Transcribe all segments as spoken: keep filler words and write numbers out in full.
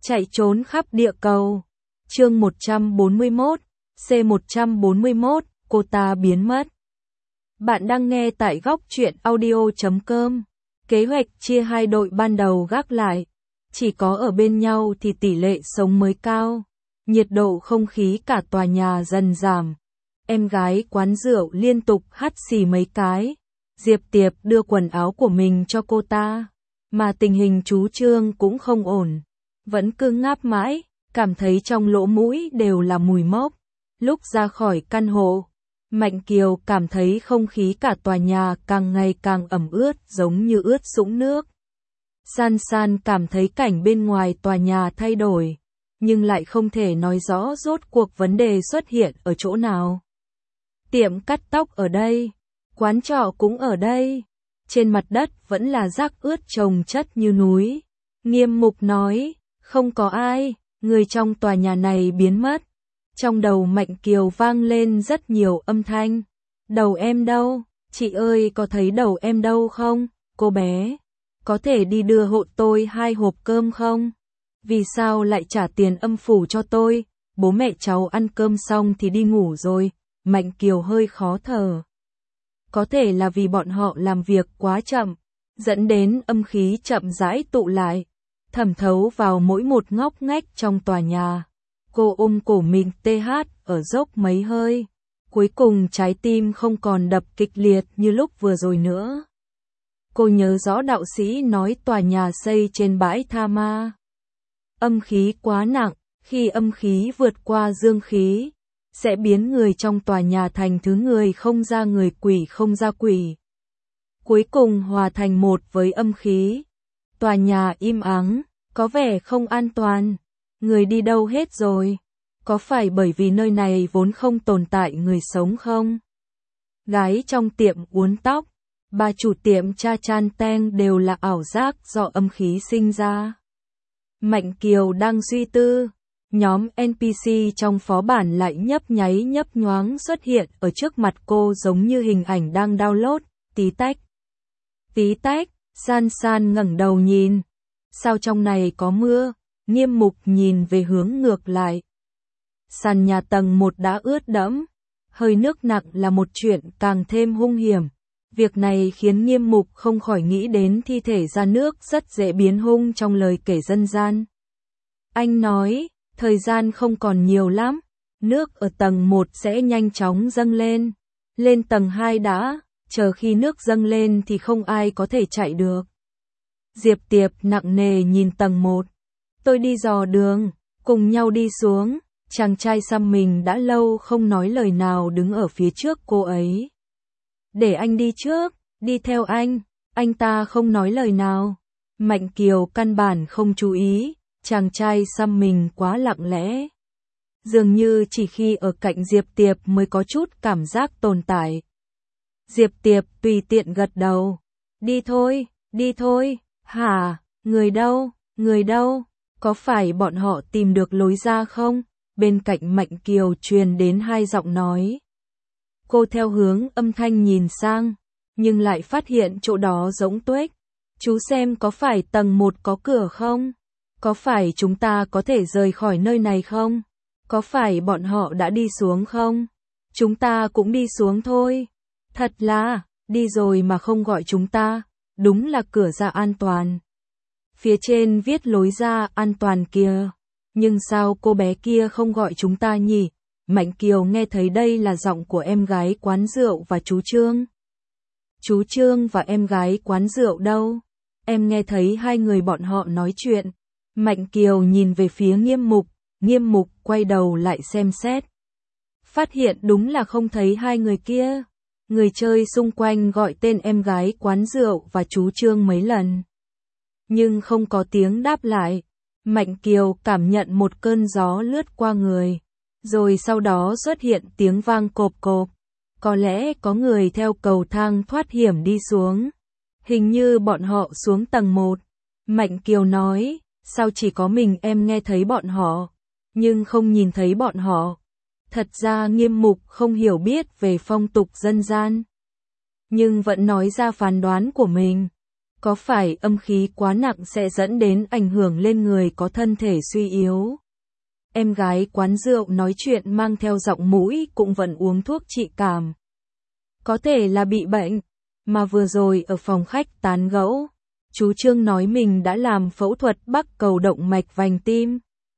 Chạy trốn khắp địa cầu. Chương một trăm bốn mươi mốt, C một trăm bốn mươi mốt, cô ta biến mất. Bạn đang nghe tại góc truyện audio chấm com. Kế hoạch chia hai đội ban đầu gác lại. Chỉ có ở bên nhau thì tỷ lệ sống mới cao. Nhiệt độ không khí cả tòa nhà dần giảm. Em gái quán rượu liên tục hắt xì mấy cái. Diệp Tiệp đưa quần áo của mình cho cô ta. Mà tình hình chú Trương cũng không ổn. Vẫn cứ ngáp mãi, cảm thấy trong lỗ mũi đều là mùi mốc. Lúc ra khỏi căn hộ, Mạnh Kiều cảm thấy không khí cả tòa nhà càng ngày càng ẩm ướt giống như ướt sũng nước. San San cảm thấy cảnh bên ngoài tòa nhà thay đổi, nhưng lại không thể nói rõ rốt cuộc vấn đề xuất hiện ở chỗ nào. Tiệm cắt tóc ở đây, quán trọ cũng ở đây. Trên mặt đất vẫn là rác ướt chồng chất như núi. Nghiêm Mục nói, không có ai, người trong tòa nhà này biến mất. Trong đầu Mạnh Kiều vang lên rất nhiều âm thanh. Đầu em đâu? Chị ơi có thấy đầu em đâu không? Cô bé, có thể đi đưa hộ tôi hai hộp cơm không? Vì sao lại trả tiền âm phủ cho tôi? Bố mẹ cháu ăn cơm xong thì đi ngủ rồi. Mạnh Kiều hơi khó thở. Có thể là vì bọn họ làm việc quá chậm, dẫn đến âm khí chậm rãi tụ lại, thẩm thấu vào mỗi một ngóc ngách trong tòa nhà. Cô ôm cổ mình tê hát ở dốc mấy hơi. Cuối cùng trái tim không còn đập kịch liệt như lúc vừa rồi nữa. Cô nhớ rõ đạo sĩ nói tòa nhà xây trên bãi tha ma. Âm khí quá nặng, khi âm khí vượt qua dương khí, sẽ biến người trong tòa nhà thành thứ người không ra người, quỷ không ra quỷ. Cuối cùng hòa thành một với âm khí. Tòa nhà im ắng, có vẻ không an toàn. Người đi đâu hết rồi? Có phải bởi vì nơi này vốn không tồn tại người sống không? Gái trong tiệm uốn tóc, bà chủ tiệm Cha Chan Teng đều là ảo giác do âm khí sinh ra. Mạnh Kiều đang suy tư. Nhóm en pê xê trong phó bản lại nhấp nháy nhấp nhoáng xuất hiện ở trước mặt cô giống như hình ảnh đang download. Tí tách, tí tách, San San ngẩng đầu nhìn. Sao trong này có mưa? Nghiêm Mục nhìn về hướng ngược lại. Sàn nhà tầng một đã ướt đẫm. Hơi nước nặng là một chuyện càng thêm hung hiểm. Việc này khiến Nghiêm Mục không khỏi nghĩ đến thi thể ra nước rất dễ biến hung trong lời kể dân gian. Anh nói, thời gian không còn nhiều lắm, nước ở tầng một sẽ nhanh chóng dâng lên. Lên tầng hai đã, chờ khi nước dâng lên thì không ai có thể chạy được. Diệp Tiệp nặng nề nhìn tầng một. Tôi đi dò đường, cùng nhau đi xuống. Chàng trai xăm mình đã lâu không nói lời nào đứng ở phía trước cô ấy. Để anh đi trước, đi theo anh, anh ta không nói lời nào. Mạnh Kiều căn bản không chú ý. Chàng trai xăm mình quá lặng lẽ. Dường như chỉ khi ở cạnh Diệp Tiệp mới có chút cảm giác tồn tại. Diệp Tiệp tùy tiện gật đầu. Đi thôi, đi thôi. Hả, người đâu, người đâu? Có phải bọn họ tìm được lối ra không? Bên cạnh Mạnh Kiều truyền đến hai giọng nói. Cô theo hướng âm thanh nhìn sang, nhưng lại phát hiện chỗ đó rỗng tuếch. Chú xem có phải tầng một có cửa không? Có phải chúng ta có thể rời khỏi nơi này không? Có phải bọn họ đã đi xuống không? Chúng ta cũng đi xuống thôi. Thật là, đi rồi mà không gọi chúng ta. Đúng là cửa ra an toàn. Phía trên viết lối ra an toàn kìa. Nhưng sao cô bé kia không gọi chúng ta nhỉ? Mạnh Kiều nghe thấy đây là giọng của em gái quán rượu và chú Trương. Chú Trương và em gái quán rượu đâu? Em nghe thấy hai người bọn họ nói chuyện. Mạnh Kiều nhìn về phía Nghiêm Mục, Nghiêm Mục quay đầu lại xem xét. Phát hiện đúng là không thấy hai người kia. Người chơi xung quanh gọi tên em gái quán rượu và chú Trương mấy lần. Nhưng không có tiếng đáp lại. Mạnh Kiều cảm nhận một cơn gió lướt qua người. Rồi sau đó xuất hiện tiếng vang cộp cộp. Có lẽ có người theo cầu thang thoát hiểm đi xuống. Hình như bọn họ xuống tầng một. Mạnh Kiều nói. Sao chỉ có mình em nghe thấy bọn họ, nhưng không nhìn thấy bọn họ? Thật ra Nghiêm Mục không hiểu biết về phong tục dân gian, nhưng vẫn nói ra phán đoán của mình. Có phải âm khí quá nặng sẽ dẫn đến ảnh hưởng lên người có thân thể suy yếu? Em gái quán rượu nói chuyện mang theo giọng mũi cũng vẫn uống thuốc trị cảm. Có thể là bị bệnh, mà vừa rồi ở phòng khách tán gẫu, chú Trương nói mình đã làm phẫu thuật bắc cầu động mạch vành tim.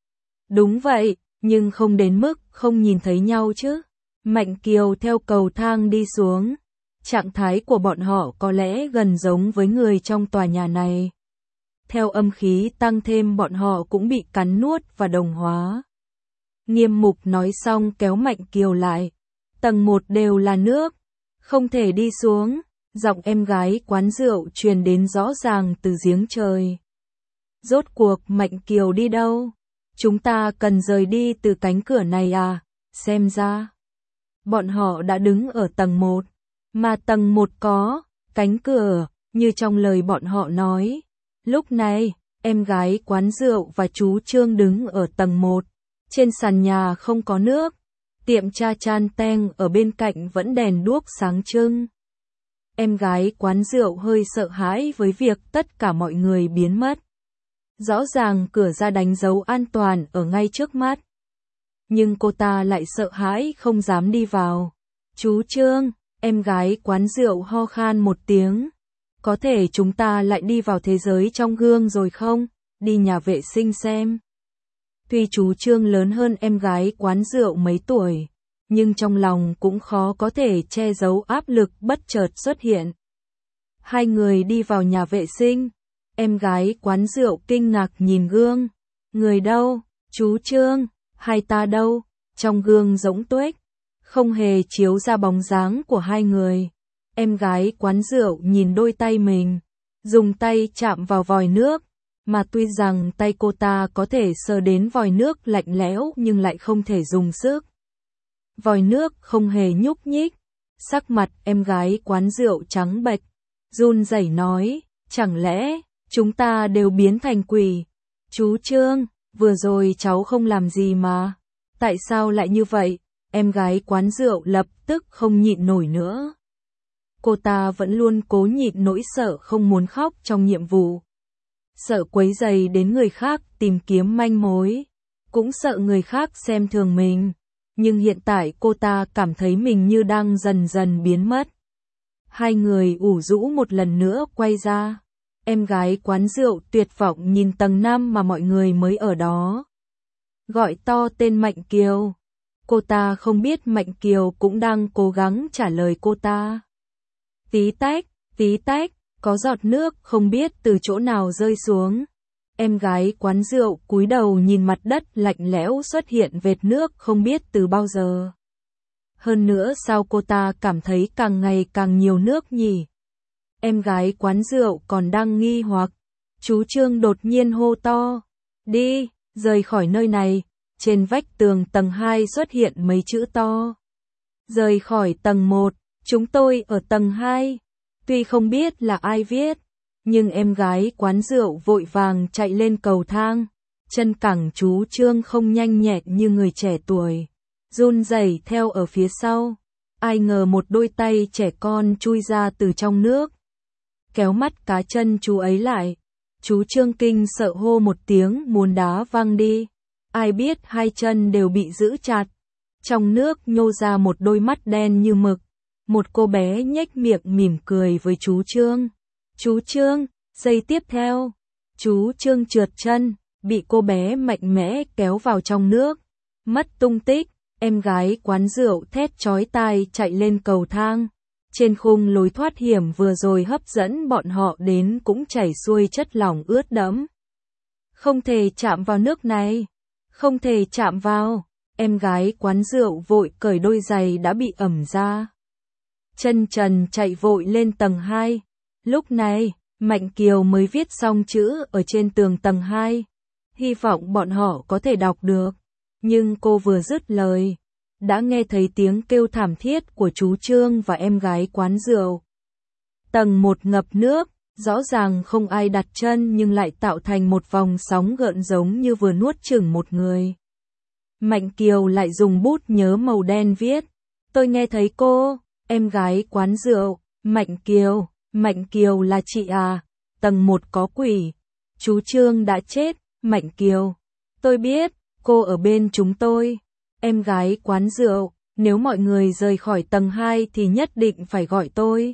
Đúng vậy, nhưng không đến mức không nhìn thấy nhau chứ. Mạnh Kiều theo cầu thang đi xuống. Trạng thái của bọn họ có lẽ gần giống với người trong tòa nhà này. Theo âm khí tăng thêm bọn họ cũng bị cắn nuốt và đồng hóa. Nghiêm Mục nói xong kéo Mạnh Kiều lại. Tầng một đều là nước, không thể đi xuống. Giọng em gái quán rượu truyền đến rõ ràng từ giếng trời. Rốt cuộc Mạnh Kiều đi đâu? Chúng ta cần rời đi từ cánh cửa này à? Xem ra, bọn họ đã đứng ở tầng một. Mà tầng một có cánh cửa, như trong lời bọn họ nói. Lúc này, em gái quán rượu và chú Trương đứng ở tầng một. Trên sàn nhà không có nước. Tiệm cha Chan Teng ở bên cạnh vẫn đèn đuốc sáng trưng. Em gái quán rượu hơi sợ hãi với việc tất cả mọi người biến mất. Rõ ràng cửa ra đánh dấu an toàn ở ngay trước mắt. Nhưng cô ta lại sợ hãi không dám đi vào. Chú Trương, em gái quán rượu ho khan một tiếng. Có thể chúng ta lại đi vào thế giới trong gương rồi không? Đi nhà vệ sinh xem. Tuy chú Trương lớn hơn em gái quán rượu mấy tuổi, nhưng trong lòng cũng khó có thể che giấu áp lực bất chợt xuất hiện. Hai người đi vào nhà vệ sinh. Em gái quán rượu kinh ngạc nhìn gương. Người đâu? Chú Trương, hai ta đâu? Trong gương rỗng tuếch, không hề chiếu ra bóng dáng của hai người. Em gái quán rượu nhìn đôi tay mình, dùng tay chạm vào vòi nước, mà tuy rằng tay cô ta có thể sờ đến vòi nước lạnh lẽo nhưng lại không thể dùng sức. Vòi nước không hề nhúc nhích. Sắc mặt em gái quán rượu trắng bệch, run rẩy nói, chẳng lẽ chúng ta đều biến thành quỷ? Chú Trương, vừa rồi cháu không làm gì mà. Tại sao lại như vậy? Em gái quán rượu lập tức không nhịn nổi nữa. Cô ta vẫn luôn cố nhịn nỗi sợ không muốn khóc trong nhiệm vụ. Sợ quấy rầy đến người khác tìm kiếm manh mối. Cũng sợ người khác xem thường mình. Nhưng hiện tại cô ta cảm thấy mình như đang dần dần biến mất. Hai người ủ rũ một lần nữa quay ra. Em gái quán rượu tuyệt vọng nhìn tầng năm mà mọi người mới ở đó. Gọi to tên Mạnh Kiều. Cô ta không biết Mạnh Kiều cũng đang cố gắng trả lời cô ta. Tí tách, tí tách, có giọt nước không biết từ chỗ nào rơi xuống. Em gái quán rượu cúi đầu nhìn mặt đất lạnh lẽo xuất hiện vệt nước không biết từ bao giờ. Hơn nữa sao cô ta cảm thấy càng ngày càng nhiều nước nhỉ? Em gái quán rượu còn đang nghi hoặc. Chú Trương đột nhiên hô to. Đi, rời khỏi nơi này. Trên vách tường tầng hai xuất hiện mấy chữ to. Rời khỏi tầng một, chúng tôi ở tầng hai. Tuy không biết là ai viết, nhưng em gái quán rượu vội vàng chạy lên cầu thang. Chân cẳng chú Trương không nhanh nhẹn như người trẻ tuổi, run rẩy theo ở phía sau. Ai ngờ một đôi tay trẻ con chui ra từ trong nước, kéo mắt cá chân chú ấy lại. Chú Trương kinh sợ hô một tiếng muốn đá văng đi. Ai biết hai chân đều bị giữ chặt. Trong nước nhô ra một đôi mắt đen như mực. Một cô bé nhếch miệng mỉm cười với chú Trương. Chú Trương, giây tiếp theo, chú Trương trượt chân, bị cô bé mạnh mẽ kéo vào trong nước, mất tung tích. Em gái quán rượu thét chói tai chạy lên cầu thang. Trên khung lối thoát hiểm vừa rồi hấp dẫn bọn họ đến cũng chảy xuôi chất lỏng ướt đẫm. Không thể chạm vào nước này, không thể chạm vào. Em gái quán rượu vội cởi đôi giày đã bị ẩm ra. Chân trần chạy vội lên tầng hai. Lúc này, Mạnh Kiều mới viết xong chữ ở trên tường tầng hai. Hy vọng bọn họ có thể đọc được. Nhưng cô vừa dứt lời, đã nghe thấy tiếng kêu thảm thiết của chú Trương và em gái quán rượu. Tầng một ngập nước, rõ ràng không ai đặt chân nhưng lại tạo thành một vòng sóng gợn giống như vừa nuốt chửng một người. Mạnh Kiều lại dùng bút nhớ màu đen viết. Tôi nghe thấy cô, em gái quán rượu, Mạnh Kiều, Mạnh Kiều là chị à? tầng một có quỷ. Chú Trương đã chết, Mạnh Kiều. Tôi biết, cô ở bên chúng tôi. Em gái quán rượu, nếu mọi người rời khỏi tầng hai thì nhất định phải gọi tôi.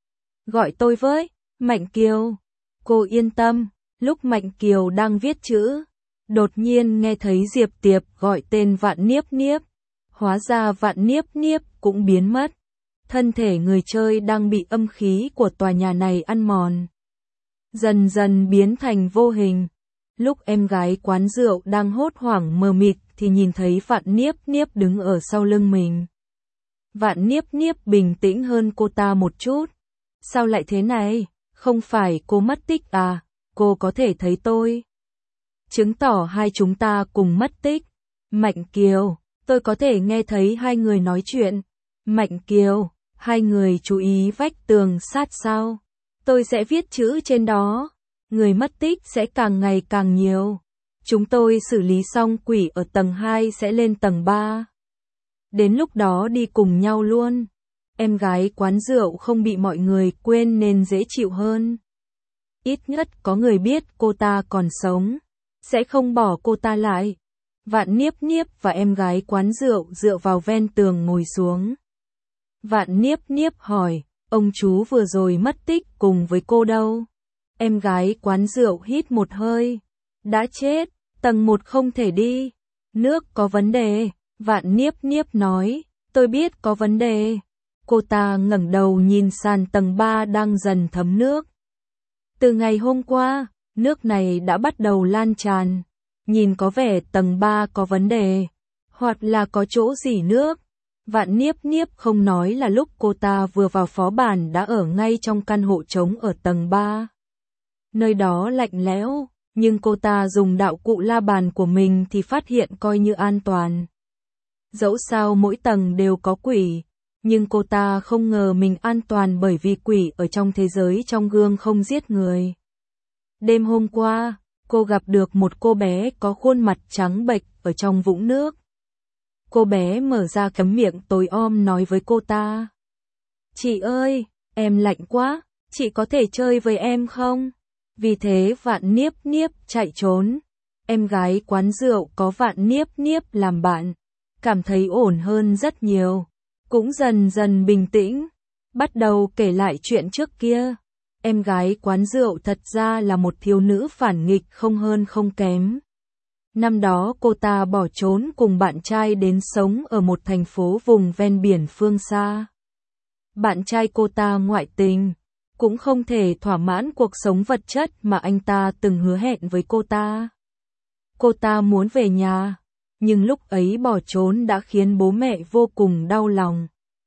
Gọi tôi với, Mạnh Kiều. Cô yên tâm, lúc Mạnh Kiều đang viết chữ, đột nhiên nghe thấy Diệp Tiệp gọi tên Vạn Niếp Niếp. Hóa ra Vạn Niếp Niếp cũng biến mất. Thân thể người chơi đang bị âm khí của tòa nhà này ăn mòn, dần dần biến thành vô hình. Lúc em gái quán rượu đang hốt hoảng mờ mịt thì nhìn thấy Vạn Niếp Niếp đứng ở sau lưng mình. Vạn Niếp Niếp bình tĩnh hơn cô ta một chút. Sao lại thế này? Không phải cô mất tích à? Cô có thể thấy tôi. Chứng tỏ hai chúng ta cùng mất tích. Mạnh Kiều, tôi có thể nghe thấy hai người nói chuyện. Mạnh Kiều, hai người chú ý vách tường sát sao? Tôi sẽ viết chữ trên đó. Người mất tích sẽ càng ngày càng nhiều. Chúng tôi xử lý xong quỷ ở tầng hai sẽ lên tầng ba. Đến lúc đó đi cùng nhau luôn. Em gái quán rượu không bị mọi người quên nên dễ chịu hơn. Ít nhất có người biết cô ta còn sống, sẽ không bỏ cô ta lại. Vạn Niếp Niếp và em gái quán rượu dựa vào ven tường ngồi xuống. Vạn Niếp Niếp hỏi, ông chú vừa rồi mất tích cùng với cô đâu? Em gái quán rượu hít một hơi. Đã chết, tầng một không thể đi. Nước có vấn đề. Vạn Niếp Niếp nói, tôi biết có vấn đề. Cô ta ngẩng đầu nhìn sàn tầng ba đang dần thấm nước. Từ ngày hôm qua, nước này đã bắt đầu lan tràn. Nhìn có vẻ tầng ba có vấn đề, hoặc là có chỗ rỉ nước. Vạn Niếp Niếp không nói là lúc cô ta vừa vào phó bản đã ở ngay trong căn hộ trống ở tầng ba. Nơi đó lạnh lẽo, nhưng cô ta dùng đạo cụ la bàn của mình thì phát hiện coi như an toàn. Dẫu sao mỗi tầng đều có quỷ, nhưng cô ta không ngờ mình an toàn bởi vì quỷ ở trong thế giới trong gương không giết người. Đêm hôm qua, cô gặp được một cô bé có khuôn mặt trắng bệch ở trong vũng nước. Cô bé mở ra cái miệng tối om nói với cô ta. Chị ơi, em lạnh quá, chị có thể chơi với em không? Vì thế Vạn Niếp Niếp chạy trốn. Em gái quán rượu có Vạn Niếp Niếp làm bạn, cảm thấy ổn hơn rất nhiều. Cũng dần dần bình tĩnh, bắt đầu kể lại chuyện trước kia. Em gái quán rượu thật ra là một thiếu nữ phản nghịch không hơn không kém. Năm đó cô ta bỏ trốn cùng bạn trai đến sống ở một thành phố vùng ven biển phương xa. Bạn trai cô ta ngoại tình, cũng không thể thỏa mãn cuộc sống vật chất mà anh ta từng hứa hẹn với cô ta. Cô ta muốn về nhà, nhưng lúc ấy bỏ trốn đã khiến bố mẹ vô cùng đau lòng.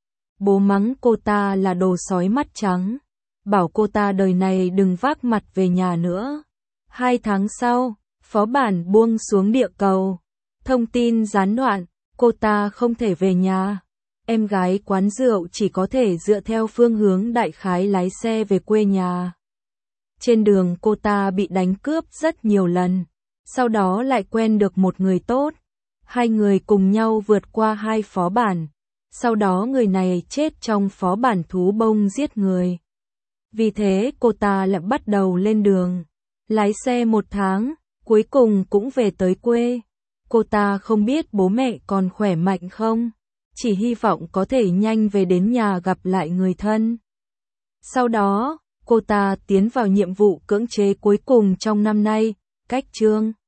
Bố mắng cô ta là đồ sói mắt trắng, bảo cô ta đời này đừng vác mặt về nhà nữa. Hai tháng sau, phó bản buông xuống địa cầu. Thông tin gián đoạn, cô ta không thể về nhà. Em gái quán rượu chỉ có thể dựa theo phương hướng đại khái lái xe về quê nhà. Trên đường cô ta bị đánh cướp rất nhiều lần, sau đó lại quen được một người tốt. Hai người cùng nhau vượt qua hai phó bản. Sau đó người này chết trong phó bản thú bông giết người. Vì thế cô ta lại bắt đầu lên đường. Lái xe một tháng, cuối cùng cũng về tới quê. Cô ta không biết bố mẹ còn khỏe mạnh không, chỉ hy vọng có thể nhanh về đến nhà gặp lại người thân. Sau đó, cô ta tiến vào nhiệm vụ cưỡng chế cuối cùng trong năm nay, cách chương